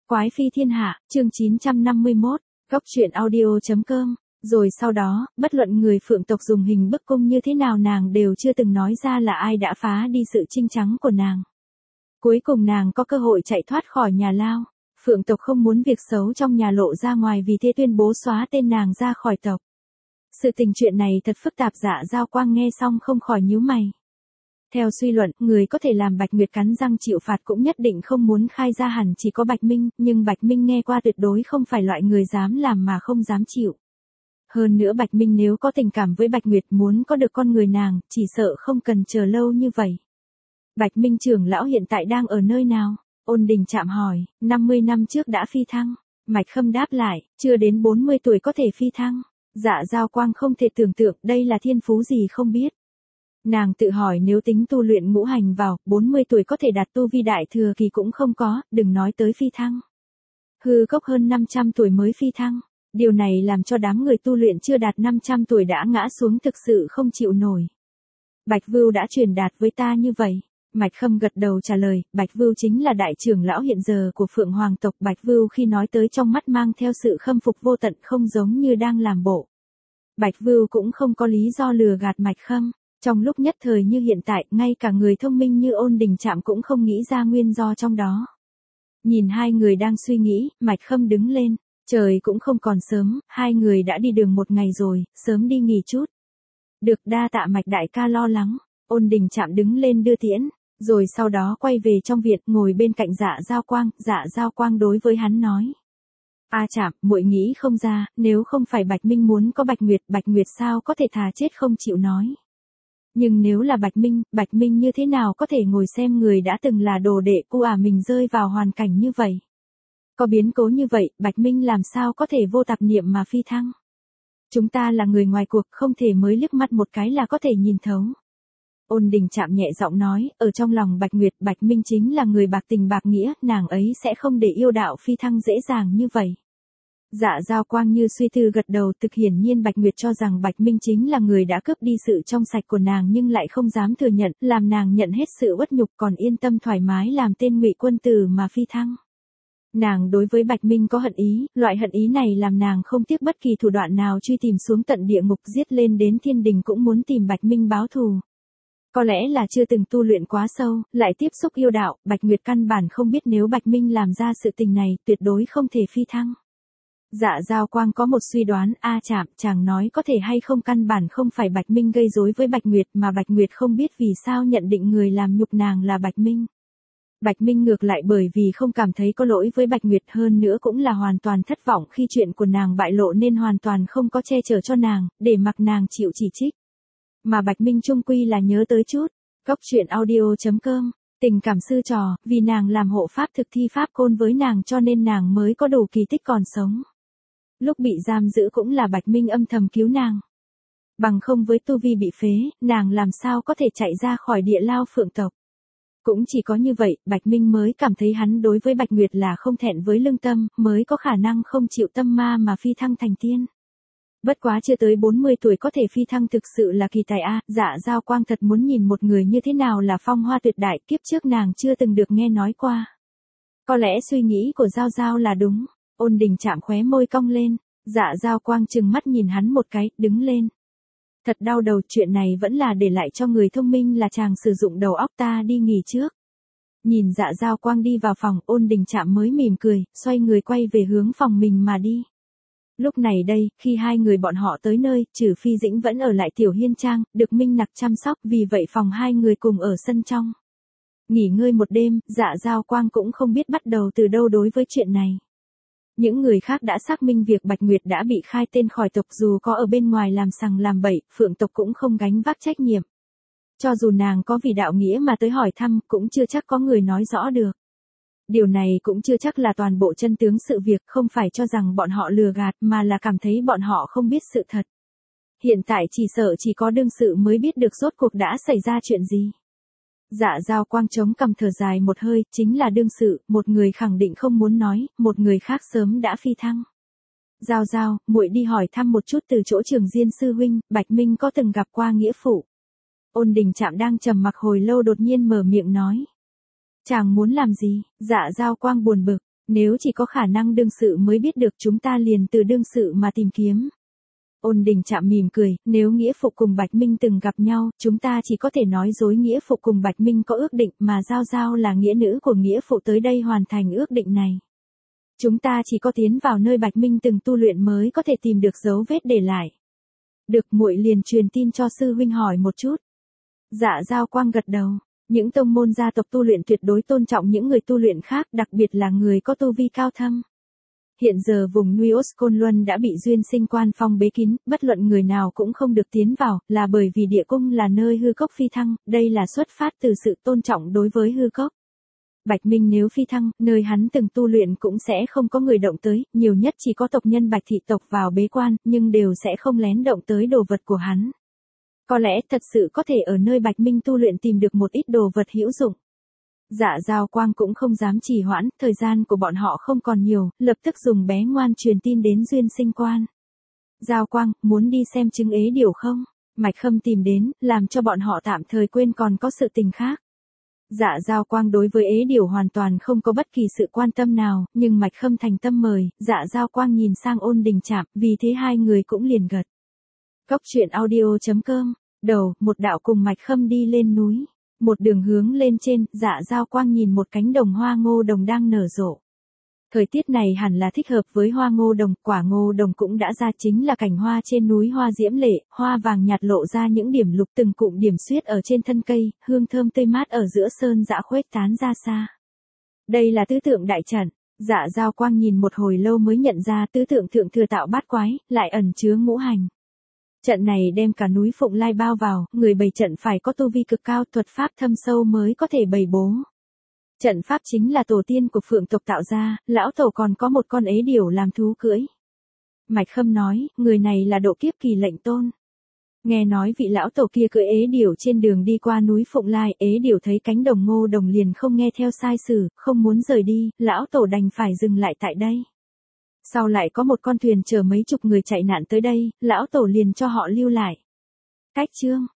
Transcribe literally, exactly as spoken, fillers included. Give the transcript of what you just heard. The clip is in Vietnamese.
Quái phi thiên hạ, chương chín trăm năm mươi mốt, góc truyện audio.com. Rồi sau đó, bất luận người Phượng tộc dùng hình bức cung như thế nào nàng đều chưa từng nói ra là ai đã phá đi sự trinh trắng của nàng. Cuối cùng nàng có cơ hội chạy thoát khỏi nhà lao. Phượng tộc không muốn việc xấu trong nhà lộ ra ngoài, vì thế tuyên bố xóa tên nàng ra khỏi tộc. Sự tình chuyện này thật phức tạp. Dạ Dao Quang nghe xong không khỏi nhíu mày. Theo suy luận, người có thể làm Bạch Nguyệt cắn răng chịu phạt cũng nhất định không muốn khai ra hẳn chỉ có Bạch Minh, nhưng Bạch Minh nghe qua tuyệt đối không phải loại người dám làm mà không dám chịu. Hơn nữa Bạch Minh nếu có tình cảm với Bạch Nguyệt, muốn có được con người nàng, chỉ sợ không cần chờ lâu như vậy. Bạch Minh trưởng lão hiện tại đang ở nơi nào? Ôn Đình Trạm hỏi. năm mươi năm trước đã phi thăng. Mạch Khâm đáp lại, chưa đến bốn mươi tuổi có thể phi thăng. Dạ Dao Quang không thể tưởng tượng đây là thiên phú gì không biết. Nàng tự hỏi nếu tính tu luyện ngũ hành vào, bốn mươi tuổi có thể đạt tu vi đại thừa kỳ cũng không có, đừng nói tới phi thăng. Hư Cốc hơn năm trăm tuổi mới phi thăng. Điều này làm cho đám người tu luyện chưa đạt năm trăm tuổi đã ngã xuống thực sự không chịu nổi. Bạch Vưu đã truyền đạt với ta như vậy. Mạch Khâm gật đầu trả lời, Bạch Vưu chính là đại trưởng lão hiện giờ của Phượng Hoàng tộc. Bạch Vưu khi nói tới trong mắt mang theo sự khâm phục vô tận, không giống như đang làm bộ. Bạch Vưu cũng không có lý do lừa gạt Mạch Khâm. Trong lúc nhất thời như hiện tại, ngay cả người thông minh như Ôn Đình Trạm cũng không nghĩ ra nguyên do trong đó. Nhìn hai người đang suy nghĩ, Mạch Khâm đứng lên. Trời cũng không còn sớm, hai người đã đi đường một ngày rồi, sớm đi nghỉ chút. Được, đa tạ Mạch đại ca lo lắng. Ôn Đình Trạm đứng lên đưa tiễn, rồi sau đó quay về trong viện, ngồi bên cạnh Dạ Dao Quang. Dạ Dao Quang đối với hắn nói: A Trạm, muội nghĩ không ra, nếu không phải Bạch Minh muốn có Bạch Nguyệt, Bạch Nguyệt sao có thể thà chết không chịu nói. Nhưng nếu là Bạch Minh, Bạch Minh như thế nào có thể ngồi xem người đã từng là đồ đệ của ả mình rơi vào hoàn cảnh như vậy. Có biến cố như vậy, Bạch Minh làm sao có thể vô tạp niệm mà phi thăng. Chúng ta là người ngoài cuộc, không thể mới liếc mắt một cái là có thể nhìn thấu. Ôn Đình Trạm nhẹ giọng nói, ở trong lòng Bạch Nguyệt, Bạch Minh chính là người bạc tình bạc nghĩa, nàng ấy sẽ không để yêu đạo phi thăng dễ dàng như vậy. Dạ Dao Quang như suy tư gật đầu. Thực hiển nhiên Bạch Nguyệt cho rằng Bạch Minh chính là người đã cướp đi sự trong sạch của nàng, nhưng lại không dám thừa nhận, làm nàng nhận hết sự uất nhục, còn yên tâm thoải mái làm tên ngụy quân tử mà phi thăng. Nàng đối với Bạch Minh có hận ý, loại hận ý này làm nàng không tiếc bất kỳ thủ đoạn nào truy tìm xuống tận địa ngục, giết lên đến thiên đình cũng muốn tìm Bạch Minh báo thù. Có lẽ là chưa từng tu luyện quá sâu, lại tiếp xúc yêu đạo, Bạch Nguyệt căn bản không biết nếu Bạch Minh làm ra sự tình này, tuyệt đối không thể phi thăng. Dạ Dao Quang có một suy đoán, A Trạm, chàng nói có thể hay không căn bản không phải Bạch Minh gây rối với Bạch Nguyệt, mà Bạch Nguyệt không biết vì sao nhận định người làm nhục nàng là Bạch Minh. Bạch Minh ngược lại bởi vì không cảm thấy có lỗi với Bạch Nguyệt, hơn nữa cũng là hoàn toàn thất vọng khi chuyện của nàng bại lộ nên hoàn toàn không có che chở cho nàng, để mặc nàng chịu chỉ trích. Mà Bạch Minh chung quy là nhớ tới chút. Góc truyện audio.com. Tình cảm sư trò, vì nàng làm hộ pháp thực thi pháp côn với nàng cho nên nàng mới có đủ kỳ tích còn sống. Lúc bị giam giữ cũng là Bạch Minh âm thầm cứu nàng. Bằng không với tu vi bị phế, nàng làm sao có thể chạy ra khỏi địa lao Phượng tộc. Cũng chỉ có như vậy, Bạch Minh mới cảm thấy hắn đối với Bạch Nguyệt là không thẹn với lương tâm, mới có khả năng không chịu tâm ma mà phi thăng thành tiên. Bất quá chưa tới bốn mươi tuổi có thể phi thăng thực sự là kỳ tài a. Dạ Dao Quang thật muốn nhìn một người như thế nào là phong hoa tuyệt đại, kiếp trước nàng chưa từng được nghe nói qua. Có lẽ suy nghĩ của Giao Giao là đúng. Ôn Đình Trạm khóe môi cong lên. Dạ Dao Quang trừng mắt nhìn hắn một cái, đứng lên. Thật đau đầu, chuyện này vẫn là để lại cho người thông minh là chàng sử dụng đầu óc, ta đi nghỉ trước. Nhìn Dạ Dao Quang đi vào phòng, Ôn Đình Trạm mới mỉm cười, xoay người quay về hướng phòng mình mà đi. Lúc này đây, khi hai người bọn họ tới nơi, trừ Phi Dĩnh vẫn ở lại Tiểu Hiên Trang, được Minh Nặc chăm sóc, vì vậy phòng hai người cùng ở sân trong. Nghỉ ngơi một đêm, Dạ Dao Quang cũng không biết bắt đầu từ đâu đối với chuyện này. Những người khác đã xác minh việc Bạch Nguyệt đã bị khai tên khỏi tộc, dù có ở bên ngoài làm sằng làm bậy, Phượng tộc cũng không gánh vác trách nhiệm. Cho dù nàng có vì đạo nghĩa mà tới hỏi thăm, cũng chưa chắc có người nói rõ được. Điều này cũng chưa chắc là toàn bộ chân tướng sự việc, không phải cho rằng bọn họ lừa gạt, mà là cảm thấy bọn họ không biết sự thật. Hiện tại chỉ sợ chỉ có đương sự mới biết được rốt cuộc đã xảy ra chuyện gì. Dạ Dao Quang chống cằm thở dài một hơi, chính là đương sự, một người khẳng định không muốn nói, một người khác sớm đã phi thăng. Giao Giao, muội đi hỏi thăm một chút từ chỗ Trường Diên sư huynh, Bạch Minh có từng gặp qua nghĩa phụ. Ôn Đình Trạm đang trầm mặc hồi lâu đột nhiên mở miệng nói. Chàng muốn làm gì? Dạ Dao Quang buồn bực, Nếu chỉ có khả năng đương sự mới biết được chúng ta liền từ đương sự mà tìm kiếm. Ôn Đình Trạm mỉm cười, nếu Nghĩa Phụ cùng Bạch Minh từng gặp nhau, chúng ta chỉ có thể nói dối Nghĩa Phụ cùng Bạch Minh có ước định mà Giao Giao là nghĩa nữ của Nghĩa Phụ tới đây hoàn thành ước định này. Chúng ta chỉ có tiến vào nơi Bạch Minh từng tu luyện mới có thể tìm được dấu vết để lại. Được, muội liền truyền tin cho sư huynh hỏi một chút. Dạ Giao Quang gật đầu. Những tông môn gia tộc tu luyện tuyệt đối tôn trọng những người tu luyện khác, đặc biệt là người có tu vi cao thâm. Hiện giờ vùng Nuios Côn Luân đã bị Duyên Sinh Quan phong bế kín, bất luận người nào cũng không được tiến vào, là bởi vì địa cung là nơi hư cốc phi thăng, đây là xuất phát từ sự tôn trọng đối với hư cốc. Bạch Minh nếu phi thăng, nơi hắn từng tu luyện cũng sẽ không có người động tới, nhiều nhất chỉ có tộc nhân Bạch thị tộc vào bế quan, nhưng đều sẽ không lén động tới đồ vật của hắn. Có lẽ thật sự có thể ở nơi Bạch Minh tu luyện tìm được một ít đồ vật hữu dụng. Dạ Giao Quang cũng không dám trì hoãn, thời gian của bọn họ không còn nhiều, lập tức dùng bé ngoan truyền tin đến Duyên Sinh Quan. Giao Quang, muốn đi xem chứng ế điểu không? Mạch Khâm tìm đến, làm cho bọn họ tạm thời quên còn có sự tình khác. Dạ Giao Quang đối với ế điểu hoàn toàn không có bất kỳ sự quan tâm nào, nhưng Mạch Khâm thành tâm mời, Dạ Giao Quang nhìn sang Ôn Đình Trạm, vì thế hai người cũng liền gật. Cốc truyện audio chấm com, đầu, một đạo cùng Mạch Khâm đi lên núi. Một đường hướng lên trên, Dạ Giao Quang nhìn một cánh đồng hoa ngô đồng đang nở rộ. Thời tiết này hẳn là thích hợp với hoa ngô đồng, quả ngô đồng cũng đã ra, chính là cảnh hoa trên núi hoa diễm lệ, hoa vàng nhạt lộ ra những điểm lục từng cụm điểm xuyết ở trên thân cây, hương thơm tươi mát ở giữa sơn dã khuếch tán ra xa. Đây là tứ tượng đại trận. Dạ Giao Quang nhìn một hồi lâu mới nhận ra tứ tượng thượng thừa tạo bát quái, lại ẩn chứa ngũ hành. Trận này đem cả núi Phụng Lai bao vào, người bày trận phải có tu vi cực cao, thuật pháp thâm sâu mới có thể bày bố. Trận pháp chính là tổ tiên của Phượng tộc tạo ra, lão tổ còn có một con ế điểu làm thú cưỡi. Mạch Khâm nói, người này là độ kiếp kỳ lệnh tôn. Nghe nói vị lão tổ kia cưỡi ế điểu trên đường đi qua núi Phụng Lai, ế điểu thấy cánh đồng ngô đồng liền không nghe theo sai sử, không muốn rời đi, lão tổ đành phải dừng lại tại đây. Sau lại có một con thuyền chở mấy chục người chạy nạn tới đây, lão tổ liền cho họ lưu lại. Cách chương